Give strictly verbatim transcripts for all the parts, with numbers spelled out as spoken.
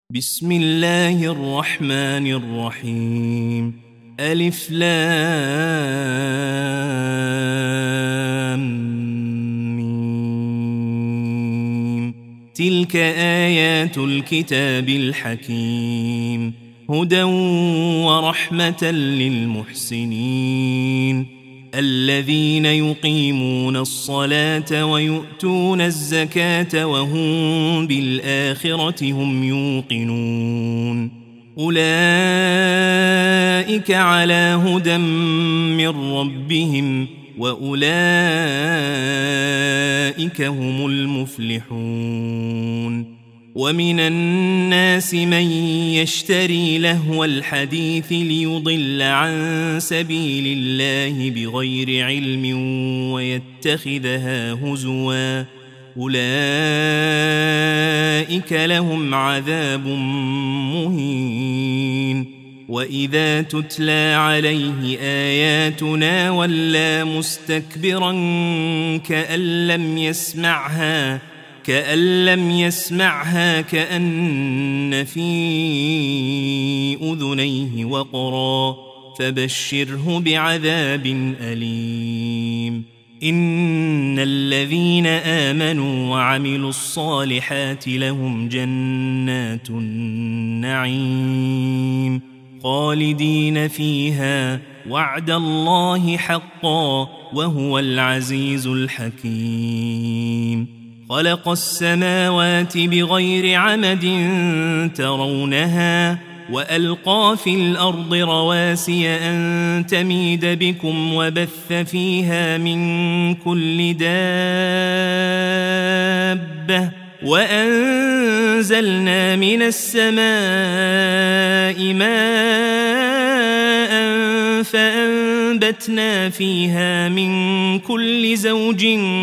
بسم الله الرحمن الرحيم. ألف لام ميم. تلك آيات الكتاب الحكيم، هدى ورحمة للمحسنين الذين يقيمون الصلاة ويؤتون الزكاة وهم بالآخرة هم يوقنون. أولئك على هدى من ربهم وأولئك هم المفلحون. ومن الناس من يشتري لهو الحديث ليضل عن سبيل الله بغير علم ويتخذها هزوا، أولئك لهم عذاب مهين. وإذا تتلى عليه آياتنا ولى مستكبرا كأن لم يسمعها كأن لم يسمعها كأن في أذنيه وقرا، فبشره بعذاب أليم. إن الذين آمنوا وعملوا الصالحات لهم جنات النعيم خالدين فيها، وعد الله حقا وهو العزيز الحكيم. خلق السماوات بغير عمد ترونها وألقى في الأرض رواسي أن تميد بكم وبث فيها من كل دابة، وأنزلنا من السماء ماء فأنبتنا فيها من كل زوج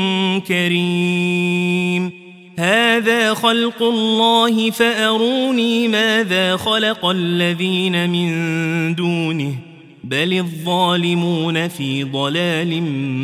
كريم. هذا خلق الله فأروني ماذا خلق الذين من دونه، بل الظالمون في ضلال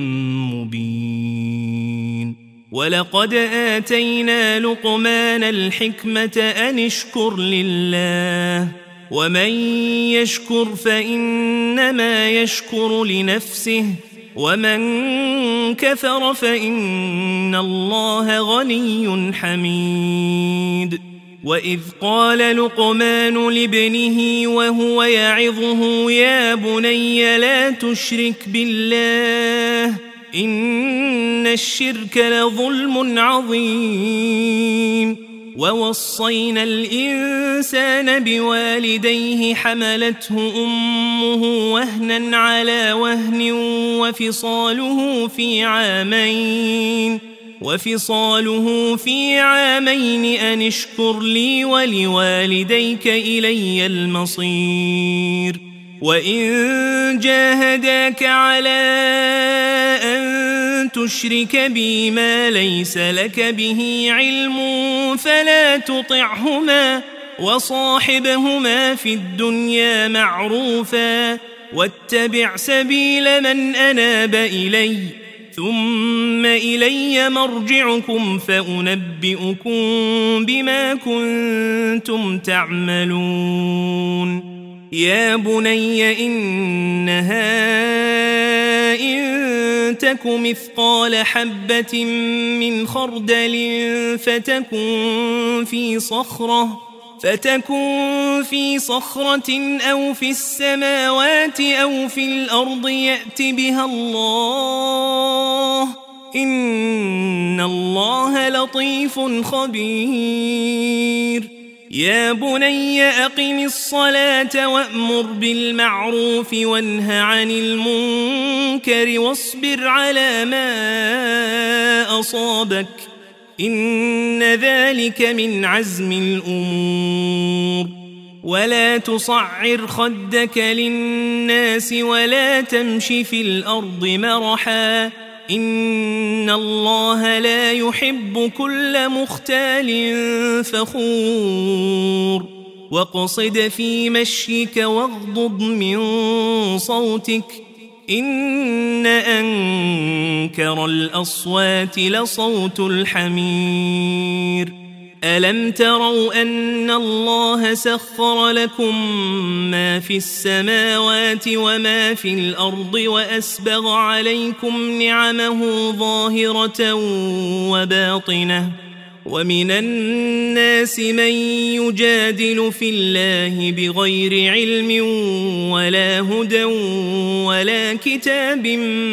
مبين. ولقد آتينا لقمان الحكمة أن اشكر لله، ومن يشكر فإنما يشكر لنفسه، ومن كفر فإن الله غني حميد. وإذ قال لقمان لابنه وهو يعظه يا بني لا تشرك بالله إن الشرك لظلم عظيم. ووصينا الإنسان بوالديه حملته أمه وهنا على وهن وفصاله في عامين وفصاله في عامين أن اشكر لي ولوالديك إلي المصير. وإن جاهداك على أن تشرك بي ما ليس لك به علم فلا تطعهما، وصاحبهما في الدنيا معروفا، واتبع سبيل من أناب إلي، ثم إلي مرجعكم فأنبئكم بما كنتم تعملون. يا بني إنها إن تك مثقال حبة من خردل فتكن في صخرة فتكن في صخرة أو في السماوات أو في الأرض يأت بها الله، إن الله لطيف خبير. يا بني أقم الصلاة وأمر بالمعروف وانه عن المنكر واصبر على ما أصابك، إن ذلك من عزم الأمور. ولا تصعر خدك للناس ولا تمش في الأرض مرحا، إن الله لا يحب كل مختال فخور. واقصد في مشيك واغضض من صوتك، إن أنكر الأصوات لصوت الحمير. ألم تروا أن الله سخر لكم ما في السماوات وما في الأرض وأسبغ عليكم نعمه ظاهرة وباطنة ومن الناس من يجادل في الله بغير علم ولا هدى ولا كتاب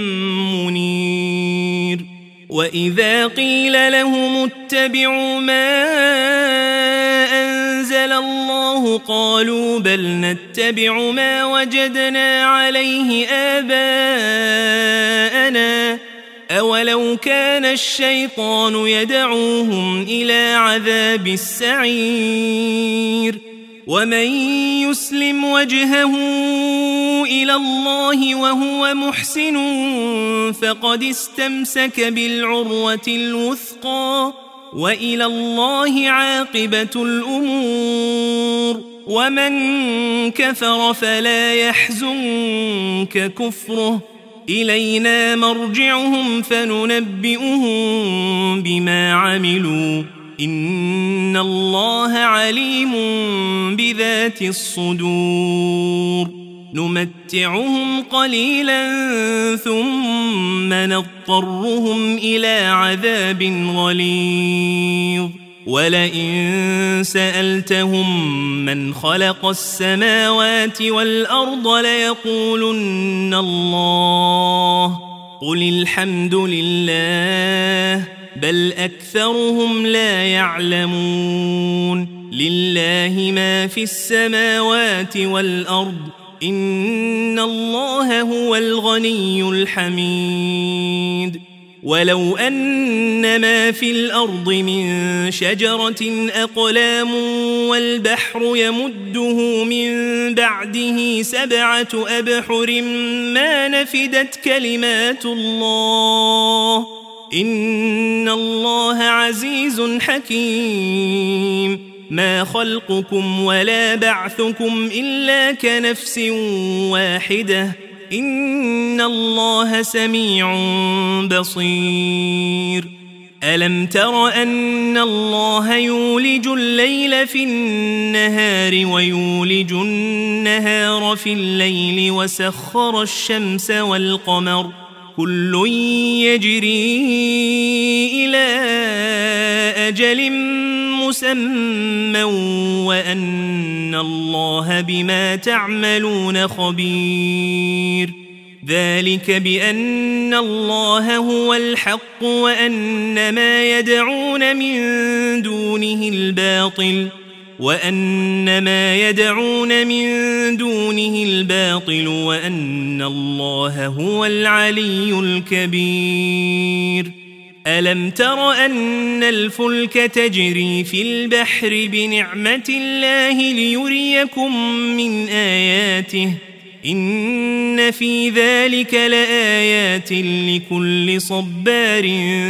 منير وإذا قيل لهم اتبعوا ما أنزل الله قالوا بل نتبع ما وجدنا عليه آباءنا أولو كان الشيطان يدعوهم إلى عذاب السعير ومن يسلم وجهه إلى الله وهو محسن فقد استمسك بالعروة الوثقى وإلى الله عاقبة الأمور ومن كفر فلا يحزنك كفره إلينا مرجعهم فننبئهم بما عملوا إن الله عليم بذات الصدور نمتعهم قليلا ثم نضطرهم إلى عذاب غليظ ولئن سألتهم من خلق السماوات والأرض ليقولن الله قل الحمد لله بل أكثرهم لا يعلمون لله ما في السماوات والأرض إن الله هو الغني الحميد ولو أن ما في الأرض من شجرة أقلام والبحر يمده من بعده سبعة أبحر ما نفدت كلمات الله إن الله عزيز حكيم ما خلقكم ولا بعثكم إلا كنفس واحدة إن الله سميع بصير ألم تر أن الله يولج الليل في النهار ويولج النهار في الليل وسخر الشمس والقمر كل يجري إلى أجل مسمى وأن الله بما تعملون خبير ذلك بأن الله هو الحق وأن ما يدعون من دونه الباطل وأن ما يدعون من دونه الباطل وأن الله هو العلي الكبير ألم تر أن الفلك تجري في البحر بنعمة الله ليريكم من آياته إن في ذلك لآيات لكل صبار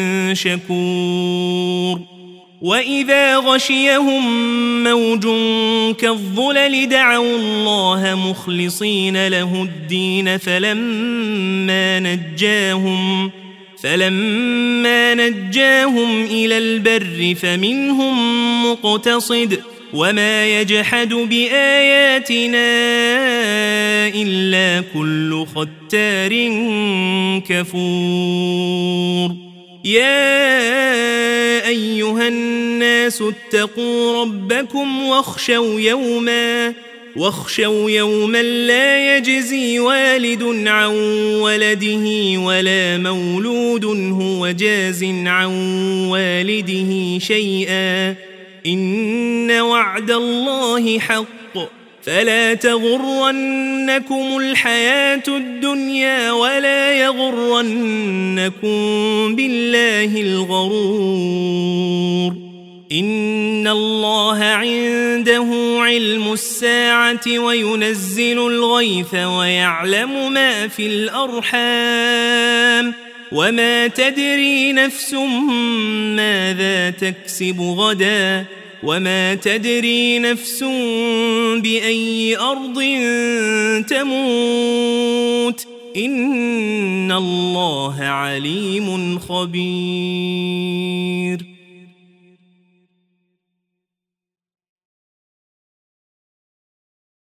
شكور وإذا غشيهم موج كالظلل دعوا الله مخلصين له الدين فلما نجاهم فلما نجاهم إلى البر فمنهم مقتصد وما يجحد بآياتنا إلا كل ختار كفور يا أيها الناس اتقوا ربكم واخشوا يوما واخشوا يوما لا يجزي والد عن ولده ولا مولود هو جاز عن والده شيئا إن وعد الله حق فلا تغرنكم الحياة الدنيا ولا يغرنكم بالله الغرور إن الله عنده علم الساعة وينزل الغيث ويعلم ما في الأرحام وما تدري نفس ماذا تكسب غدا وما تدري نفس بأي أرض تموت إن الله عليم خبير